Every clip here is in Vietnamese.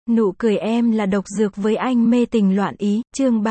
Nụ cười em là độc dược với anh mê tình loạn ý, chương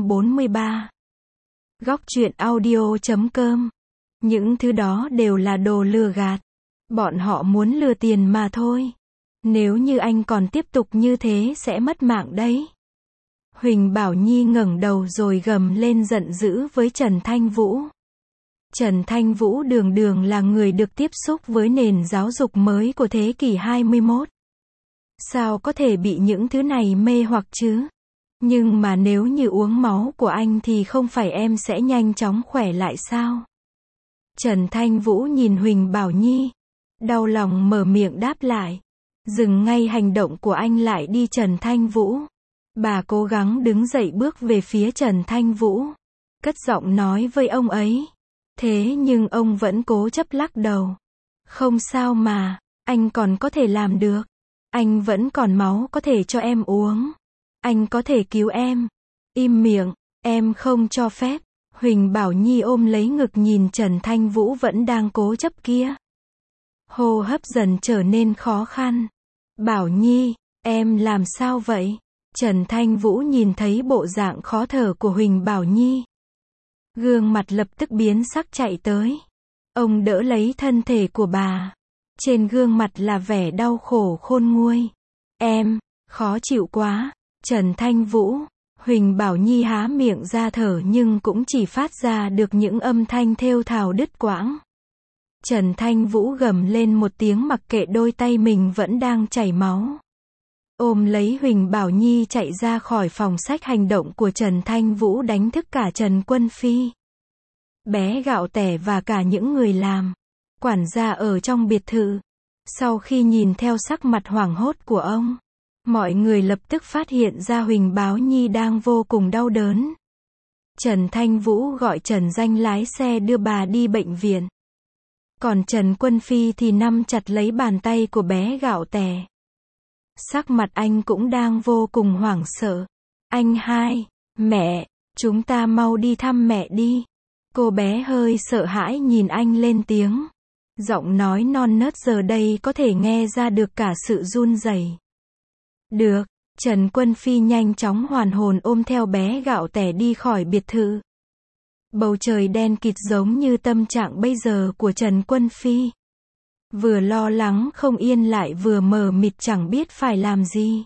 343. Góc truyện audio.com. Những thứ đó đều là đồ lừa gạt. Bọn họ muốn lừa tiền mà thôi. Nếu như anh còn tiếp tục như thế sẽ mất mạng đấy. Huỳnh Bảo Nhi ngẩng đầu rồi gầm lên giận dữ với Trần Thanh Vũ. Trần Thanh Vũ đường đường là người được tiếp xúc với nền giáo dục mới của thế kỷ 21. Sao có thể bị những thứ này mê hoặc chứ? Nhưng mà nếu như uống máu của anh thì không phải em sẽ nhanh chóng khỏe lại sao? Trần Thanh Vũ nhìn Huỳnh Bảo Nhi. Đau lòng mở miệng đáp lại. Dừng ngay hành động của anh lại đi Trần Thanh Vũ. Bà cố gắng đứng dậy bước về phía Trần Thanh Vũ. Cất giọng nói với ông ấy. Thế nhưng ông vẫn cố chấp lắc đầu. Không sao mà, anh còn có thể làm được. Anh vẫn còn máu có thể cho em uống. Anh có thể cứu em. Im miệng, em không cho phép. Huỳnh Bảo Nhi ôm lấy ngực nhìn Trần Thanh Vũ vẫn đang cố chấp kia. Hô hấp dần trở nên khó khăn. Bảo Nhi, em làm sao vậy? Trần Thanh Vũ nhìn thấy bộ dạng khó thở của Huỳnh Bảo Nhi. Gương mặt lập tức biến sắc chạy tới. Ông đỡ lấy thân thể của bà. Trên gương mặt là vẻ đau khổ khôn nguôi. Em, khó chịu quá. Trần Thanh Vũ, Huỳnh Bảo Nhi há miệng ra thở nhưng cũng chỉ phát ra được những âm thanh thều thào đứt quãng. Trần Thanh Vũ gầm lên một tiếng mặc kệ đôi tay mình vẫn đang chảy máu. Ôm lấy Huỳnh Bảo Nhi chạy ra khỏi phòng sách. Hành động của Trần Thanh Vũ đánh thức cả Trần Quân Phi, bé Gạo Tẻ và cả những người làm quản gia ở trong biệt thự. Sau khi nhìn theo sắc mặt hoảng hốt của ông, mọi người lập tức phát hiện ra Huỳnh Bảo Nhi đang vô cùng đau đớn. Trần Thanh Vũ gọi Trần Danh lái xe đưa bà đi bệnh viện. Còn Trần Quân Phi thì nắm chặt lấy bàn tay của bé Gạo Tẻ. Sắc mặt anh cũng đang vô cùng hoảng sợ. Anh hai, mẹ, chúng ta mau đi thăm mẹ đi. Cô bé hơi sợ hãi nhìn anh lên tiếng. Giọng nói non nớt giờ đây có thể nghe ra được cả sự run rẩy. Được, Trần Quân Phi nhanh chóng hoàn hồn ôm theo bé Gạo Tẻ đi khỏi biệt thự. Bầu trời đen kịt giống như tâm trạng bây giờ của Trần Quân Phi. Vừa lo lắng không yên lại vừa mờ mịt chẳng biết phải làm gì.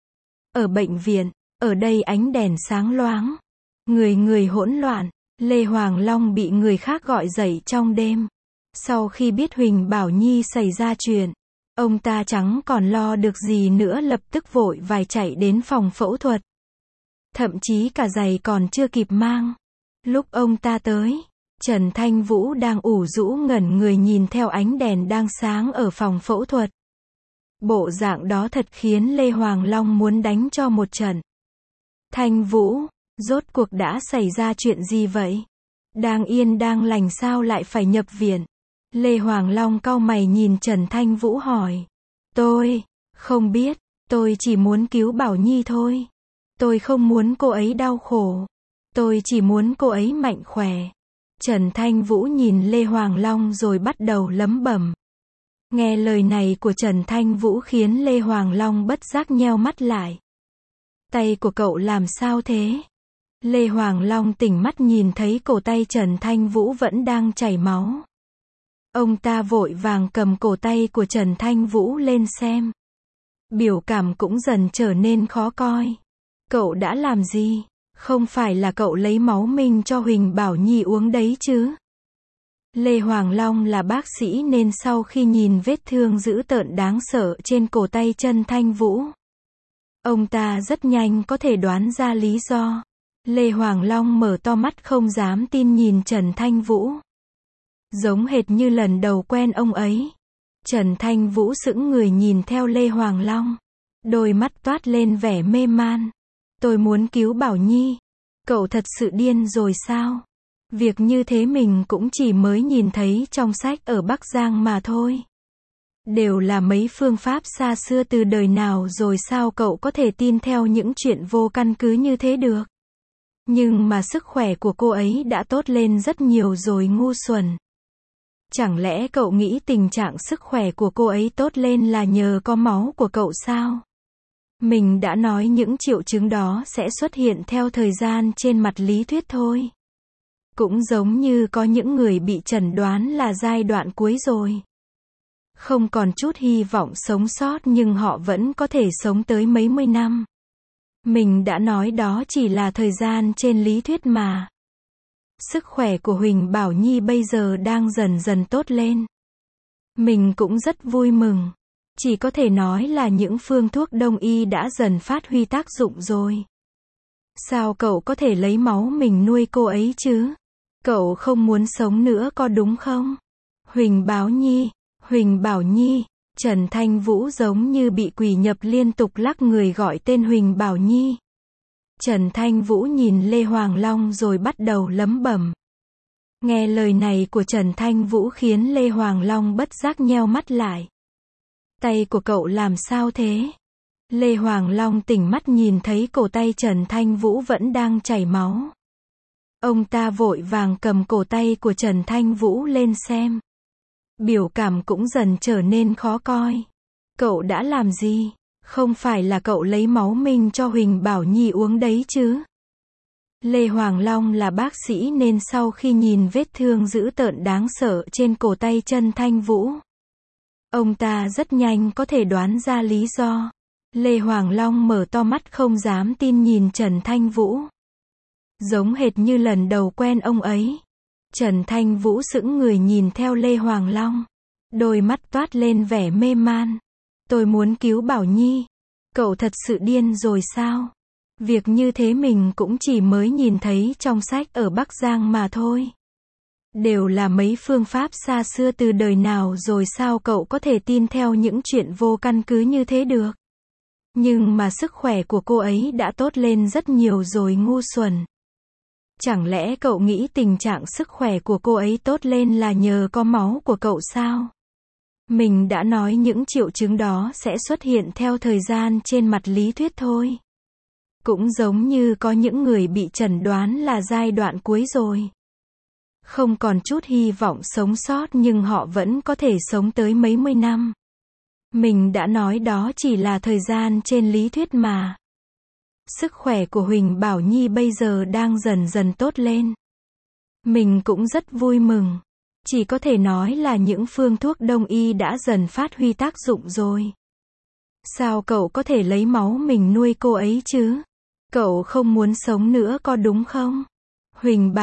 Ở bệnh viện, ở đây ánh đèn sáng loáng. Người hỗn loạn. Lê Hoàng Long bị người khác gọi dậy trong đêm. Sau khi biết Huỳnh Bảo Nhi xảy ra chuyện, ông ta chẳng còn lo được gì nữa, lập tức vội vàng chạy đến phòng phẫu thuật. Thậm chí cả giày còn chưa kịp mang. Lúc ông ta tới, Trần Thanh Vũ đang ủ rũ ngẩn người nhìn theo ánh đèn đang sáng ở phòng phẫu thuật. Bộ dạng đó thật khiến Lê Hoàng Long muốn đánh cho một trận. Thanh Vũ, rốt cuộc đã xảy ra chuyện gì vậy? Đang yên đang lành sao lại phải nhập viện? Lê Hoàng Long cau mày nhìn Trần Thanh Vũ hỏi. Tôi không biết, tôi chỉ muốn cứu Bảo Nhi thôi. Tôi không muốn cô ấy đau khổ. Tôi chỉ muốn cô ấy mạnh khỏe. Trần Thanh Vũ nhìn Lê Hoàng Long rồi bắt đầu lẩm bẩm. Nghe lời này của Trần Thanh Vũ khiến Lê Hoàng Long bất giác nheo mắt lại. Tay của cậu làm sao thế? Lê Hoàng Long tỉnh mắt nhìn thấy cổ tay Trần Thanh Vũ vẫn đang chảy máu. Ông ta vội vàng cầm cổ tay của Trần Thanh Vũ lên xem. Biểu cảm cũng dần trở nên khó coi. Cậu đã làm gì? Không phải là cậu lấy máu mình cho Huỳnh Bảo Nhi uống đấy chứ? Lê Hoàng Long là bác sĩ nên sau khi nhìn vết thương dữ tợn đáng sợ trên cổ tay Trần Thanh Vũ, ông ta rất nhanh có thể đoán ra lý do. Lê Hoàng Long mở to mắt không dám tin nhìn Trần Thanh Vũ. Giống hệt như lần đầu quen ông ấy. Trần Thanh Vũ sững người nhìn theo Lê Hoàng Long. Đôi mắt toát lên vẻ mê man. Tôi muốn cứu Bảo Nhi. Cậu thật sự điên rồi sao? Việc như thế mình cũng chỉ mới nhìn thấy trong sách ở Bắc Giang mà thôi. Đều là mấy phương pháp xa xưa từ đời nào rồi, sao cậu có thể tin theo những chuyện vô căn cứ như thế được? Nhưng mà sức khỏe của cô ấy đã tốt lên rất nhiều rồi ngu xuẩn. Chẳng lẽ cậu nghĩ tình trạng sức khỏe của cô ấy tốt lên là nhờ có máu của cậu sao? Mình đã nói những triệu chứng đó sẽ xuất hiện theo thời gian trên mặt lý thuyết thôi. Cũng giống như có những người bị chẩn đoán là giai đoạn cuối rồi. Không còn chút hy vọng sống sót nhưng họ vẫn có thể sống tới mấy mươi năm. Mình đã nói đó chỉ là thời gian trên lý thuyết mà. Sức khỏe của Huỳnh Bảo Nhi bây giờ đang dần dần tốt lên. Mình cũng rất vui mừng. Chỉ có thể nói là những phương thuốc đông y đã dần phát huy tác dụng rồi. Sao cậu có thể lấy máu mình nuôi cô ấy chứ? Cậu không muốn sống nữa có đúng không? Huỳnh Bảo Nhi, Trần Thanh Vũ giống như bị quỷ nhập liên tục lắc người gọi tên Huỳnh Bảo Nhi. Trần Thanh Vũ nhìn Lê Hoàng Long rồi bắt đầu lẩm bẩm. Nghe lời này của Trần Thanh Vũ khiến Lê Hoàng Long bất giác nheo mắt lại. Tay của cậu làm sao thế? Lê Hoàng Long tỉnh mắt nhìn thấy cổ tay Trần Thanh Vũ vẫn đang chảy máu. Ông ta vội vàng cầm cổ tay của Trần Thanh Vũ lên xem. Biểu cảm cũng dần trở nên khó coi. Cậu đã làm gì? Không phải là cậu lấy máu mình cho Huỳnh Bảo Nhi uống đấy chứ? Lê Hoàng Long là bác sĩ nên sau khi nhìn vết thương dữ tợn đáng sợ trên cổ tay Trần Thanh Vũ, ông ta rất nhanh có thể đoán ra lý do. Lê Hoàng Long mở to mắt không dám tin nhìn Trần Thanh Vũ. Giống hệt như lần đầu quen ông ấy. Trần Thanh Vũ sững người nhìn theo Lê Hoàng Long. Đôi mắt toát lên vẻ mê man. Tôi muốn cứu Bảo Nhi. Cậu thật sự điên rồi sao? Việc như thế mình cũng chỉ mới nhìn thấy trong sách ở Bắc Giang mà thôi. Đều là mấy phương pháp xa xưa từ đời nào rồi sao cậu có thể tin theo những chuyện vô căn cứ như thế được? Nhưng mà sức khỏe của cô ấy đã tốt lên rất nhiều rồi ngu xuẩn. Chẳng lẽ cậu nghĩ tình trạng sức khỏe của cô ấy tốt lên là nhờ có máu của cậu sao? Mình đã nói những triệu chứng đó sẽ xuất hiện theo thời gian trên mặt lý thuyết thôi. Cũng giống như có những người bị chẩn đoán là giai đoạn cuối rồi. Không còn chút hy vọng sống sót nhưng họ vẫn có thể sống tới mấy mươi năm. Mình đã nói đó chỉ là thời gian trên lý thuyết mà. Sức khỏe của Huỳnh Bảo Nhi bây giờ đang dần dần tốt lên. Mình cũng rất vui mừng. Chỉ có thể nói là những phương thuốc đông y đã dần phát huy tác dụng rồi. Sao cậu có thể lấy máu mình nuôi cô ấy chứ? Cậu không muốn sống nữa có đúng không? Huỳnh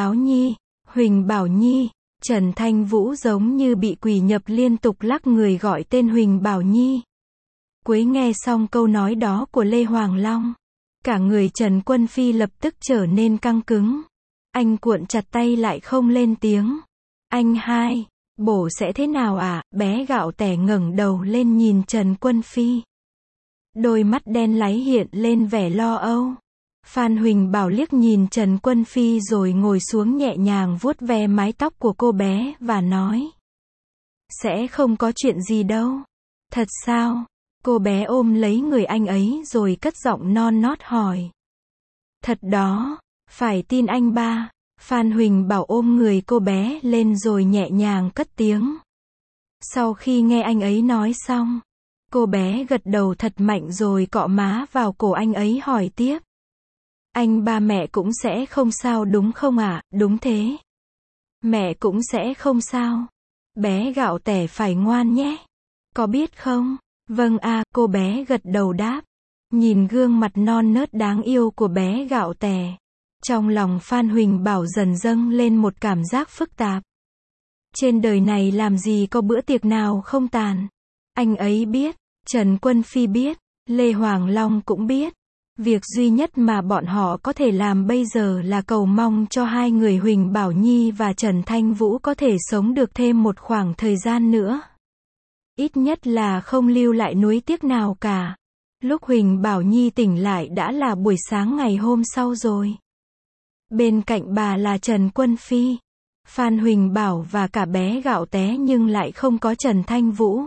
Bảo Nhi, Trần Thanh Vũ giống như bị quỷ nhập liên tục lắc người gọi tên Huỳnh Bảo Nhi. Cuối nghe xong câu nói đó của Lê Hoàng Long, cả người Trần Quân Phi lập tức trở nên căng cứng. Anh cuộn chặt tay lại không lên tiếng. Anh hai, bổ sẽ thế nào à? Bé Gạo Tẻ ngẩng đầu lên nhìn Trần Quân Phi. Đôi mắt đen láy hiện lên vẻ lo âu. Phan Huỳnh Bảo liếc nhìn Trần Quân Phi rồi ngồi xuống nhẹ nhàng vuốt ve mái tóc của cô bé và nói. Sẽ không có chuyện gì đâu. Thật sao? Cô bé ôm lấy người anh ấy rồi cất giọng non nót hỏi. Thật đó, phải tin anh ba. Phan Huỳnh Bảo ôm người cô bé lên rồi nhẹ nhàng cất tiếng. Sau khi nghe anh ấy nói xong, cô bé gật đầu thật mạnh rồi cọ má vào cổ anh ấy hỏi tiếp. Anh ba mẹ cũng sẽ không sao đúng không ạ? Đúng thế. Mẹ cũng sẽ không sao. Bé Gạo Tẻ phải ngoan nhé. Có biết không? Vâng à, cô bé gật đầu đáp. Nhìn gương mặt non nớt đáng yêu của bé Gạo Tẻ, trong lòng Phan Huỳnh Bảo dần dâng lên một cảm giác phức tạp. Trên đời này làm gì có bữa tiệc nào không tàn. Anh ấy biết, Trần Quân Phi biết, Lê Hoàng Long cũng biết. Việc duy nhất mà bọn họ có thể làm bây giờ là cầu mong cho hai người Huỳnh Bảo Nhi và Trần Thanh Vũ có thể sống được thêm một khoảng thời gian nữa. Ít nhất là không lưu lại nuối tiếc nào cả. Lúc Huỳnh Bảo Nhi tỉnh lại đã là buổi sáng ngày hôm sau rồi. Bên cạnh bà là Trần Quân Phi, Phan Huỳnh Bảo và cả bé Gạo Té nhưng lại không có Trần Thanh Vũ.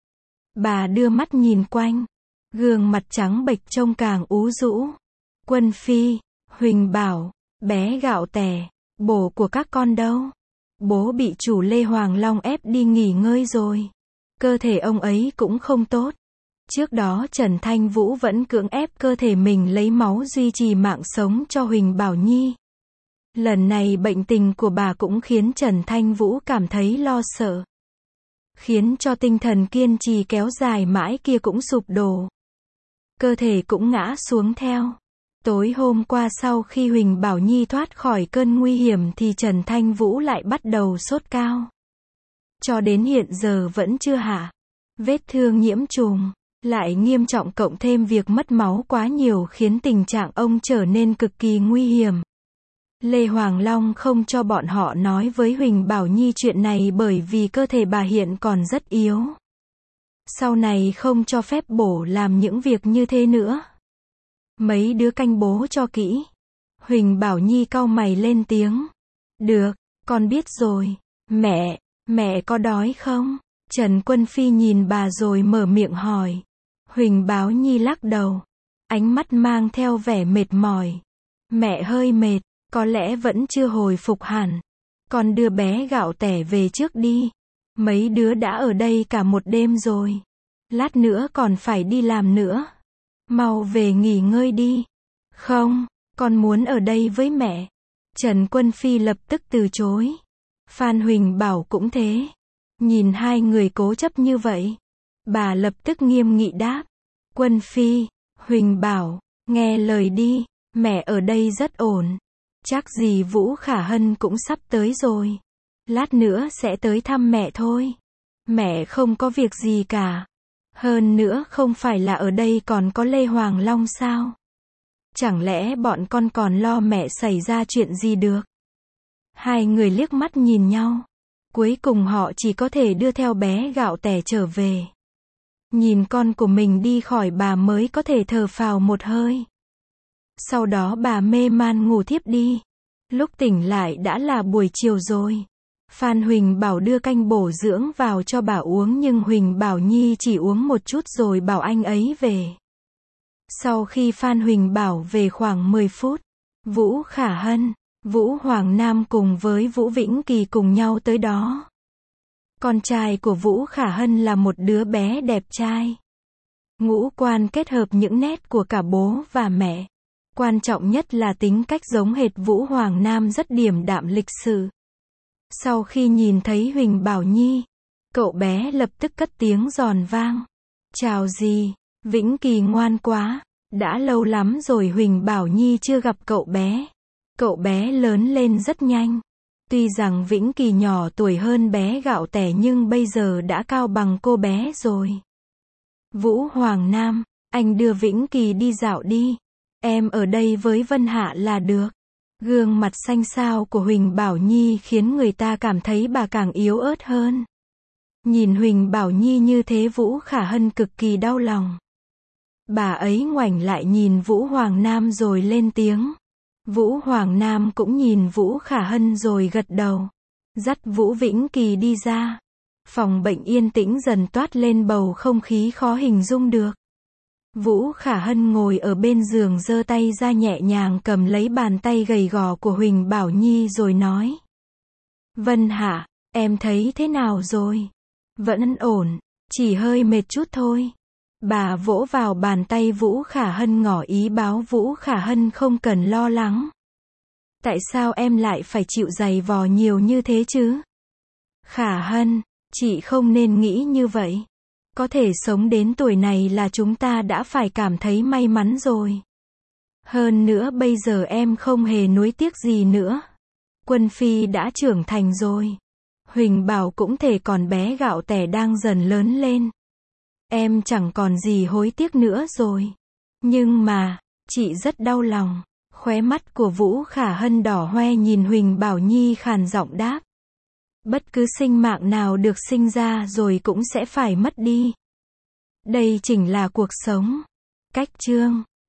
Bà đưa mắt nhìn quanh, gương mặt trắng bệch trông càng ú rũ. Quân Phi, Huỳnh Bảo, bé Gạo Tẻ, bố của các con đâu? Bố bị chủ Lê Hoàng Long ép đi nghỉ ngơi rồi. Cơ thể ông ấy cũng không tốt. Trước đó Trần Thanh Vũ vẫn cưỡng ép cơ thể mình lấy máu duy trì mạng sống cho Huỳnh Bảo Nhi. Lần này bệnh tình của bà cũng khiến Trần Thanh Vũ cảm thấy lo sợ. Khiến cho tinh thần kiên trì kéo dài mãi kia cũng sụp đổ. Cơ thể cũng ngã xuống theo. Tối hôm qua sau khi Huỳnh Bảo Nhi thoát khỏi cơn nguy hiểm thì Trần Thanh Vũ lại bắt đầu sốt cao. Cho đến hiện giờ vẫn chưa hạ. Vết thương nhiễm trùng lại nghiêm trọng, cộng thêm việc mất máu quá nhiều khiến tình trạng ông trở nên cực kỳ nguy hiểm. Lê Hoàng Long không cho bọn họ nói với Huỳnh Bảo Nhi chuyện này bởi vì cơ thể bà hiện còn rất yếu. Sau này không cho phép bổ làm những việc như thế nữa. Mấy đứa canh bố cho kỹ. Huỳnh Bảo Nhi cau mày lên tiếng. Được, con biết rồi. Mẹ có đói không? Trần Quân Phi nhìn bà rồi mở miệng hỏi. Huỳnh Bảo Nhi lắc đầu. Ánh mắt mang theo vẻ mệt mỏi. Mẹ hơi mệt, có lẽ vẫn chưa hồi phục hẳn. Con đưa bé Gạo Tẻ về trước đi. Mấy đứa đã ở đây cả một đêm rồi. Lát nữa còn phải đi làm nữa. Mau về nghỉ ngơi đi. Không, con muốn ở đây với mẹ. Trần Quân Phi lập tức từ chối. Phan Huỳnh Bảo cũng thế. Nhìn hai người cố chấp như vậy, bà lập tức nghiêm nghị đáp. Quân Phi, Huỳnh Bảo, nghe lời đi, mẹ ở đây rất ổn. Chắc gì Vũ Khả Hân cũng sắp tới rồi. Lát nữa sẽ tới thăm mẹ thôi. Mẹ không có việc gì cả. Hơn nữa không phải là ở đây còn có Lê Hoàng Long sao? Chẳng lẽ bọn con còn lo mẹ xảy ra chuyện gì được? Hai người liếc mắt nhìn nhau. Cuối cùng họ chỉ có thể đưa theo bé Gạo Tẻ trở về. Nhìn con của mình đi khỏi bà mới có thể thở phào một hơi. Sau đó bà mê man ngủ thiếp đi. Lúc tỉnh lại đã là buổi chiều rồi. Phan Huỳnh Bảo đưa canh bổ dưỡng vào cho bà uống nhưng Huỳnh Bảo Nhi chỉ uống một chút rồi bảo anh ấy về. Sau khi Phan Huỳnh Bảo về khoảng 10 phút, Vũ Khả Hân, Vũ Hoàng Nam cùng với Vũ Vĩnh Kỳ cùng nhau tới đó. Con trai của Vũ Khả Hân là một đứa bé đẹp trai. Ngũ quan kết hợp những nét của cả bố và mẹ. Quan trọng nhất là tính cách giống hệt Vũ Hoàng Nam, rất điềm đạm lịch sự. Sau khi nhìn thấy Huỳnh Bảo Nhi, cậu bé lập tức cất tiếng giòn vang. Chào dì, Vĩnh Kỳ ngoan quá. Đã lâu lắm rồi Huỳnh Bảo Nhi chưa gặp cậu bé. Cậu bé lớn lên rất nhanh. Tuy rằng Vĩnh Kỳ nhỏ tuổi hơn bé Gạo Tẻ nhưng bây giờ đã cao bằng cô bé rồi. Vũ Hoàng Nam, anh đưa Vĩnh Kỳ đi dạo đi. Em ở đây với Vân Hạ là được. Gương mặt xanh xao của Huỳnh Bảo Nhi khiến người ta cảm thấy bà càng yếu ớt hơn. Nhìn Huỳnh Bảo Nhi như thế Vũ Khả Hân cực kỳ đau lòng. Bà ấy ngoảnh lại nhìn Vũ Hoàng Nam rồi lên tiếng. Vũ Hoàng Nam cũng nhìn Vũ Khả Hân rồi gật đầu. Dắt Vũ Vĩnh Kỳ đi ra. Phòng bệnh yên tĩnh dần toát lên bầu không khí khó hình dung được. Vũ Khả Hân ngồi ở bên giường giơ tay ra nhẹ nhàng cầm lấy bàn tay gầy gò của Huỳnh Bảo Nhi rồi nói. Vân Hạ, em thấy thế nào rồi? Vẫn ổn, chỉ hơi mệt chút thôi. Bà vỗ vào bàn tay Vũ Khả Hân ngỏ ý báo Vũ Khả Hân không cần lo lắng. Tại sao em lại phải chịu giày vò nhiều như thế chứ? Khả Hân, chị không nên nghĩ như vậy. Có thể sống đến tuổi này là chúng ta đã phải cảm thấy may mắn rồi. Hơn nữa bây giờ em không hề nuối tiếc gì nữa. Quân Phi đã trưởng thành rồi. Huỳnh Bảo cũng thể còn bé Gạo Tẻ đang dần lớn lên. Em chẳng còn gì hối tiếc nữa rồi. Nhưng mà, chị rất đau lòng. Khóe mắt của Vũ Khả Hân đỏ hoe nhìn Huỳnh Bảo Nhi khàn giọng đáp. Bất cứ sinh mạng nào được sinh ra rồi cũng sẽ phải mất đi. Đây chính là cuộc sống. Cách chương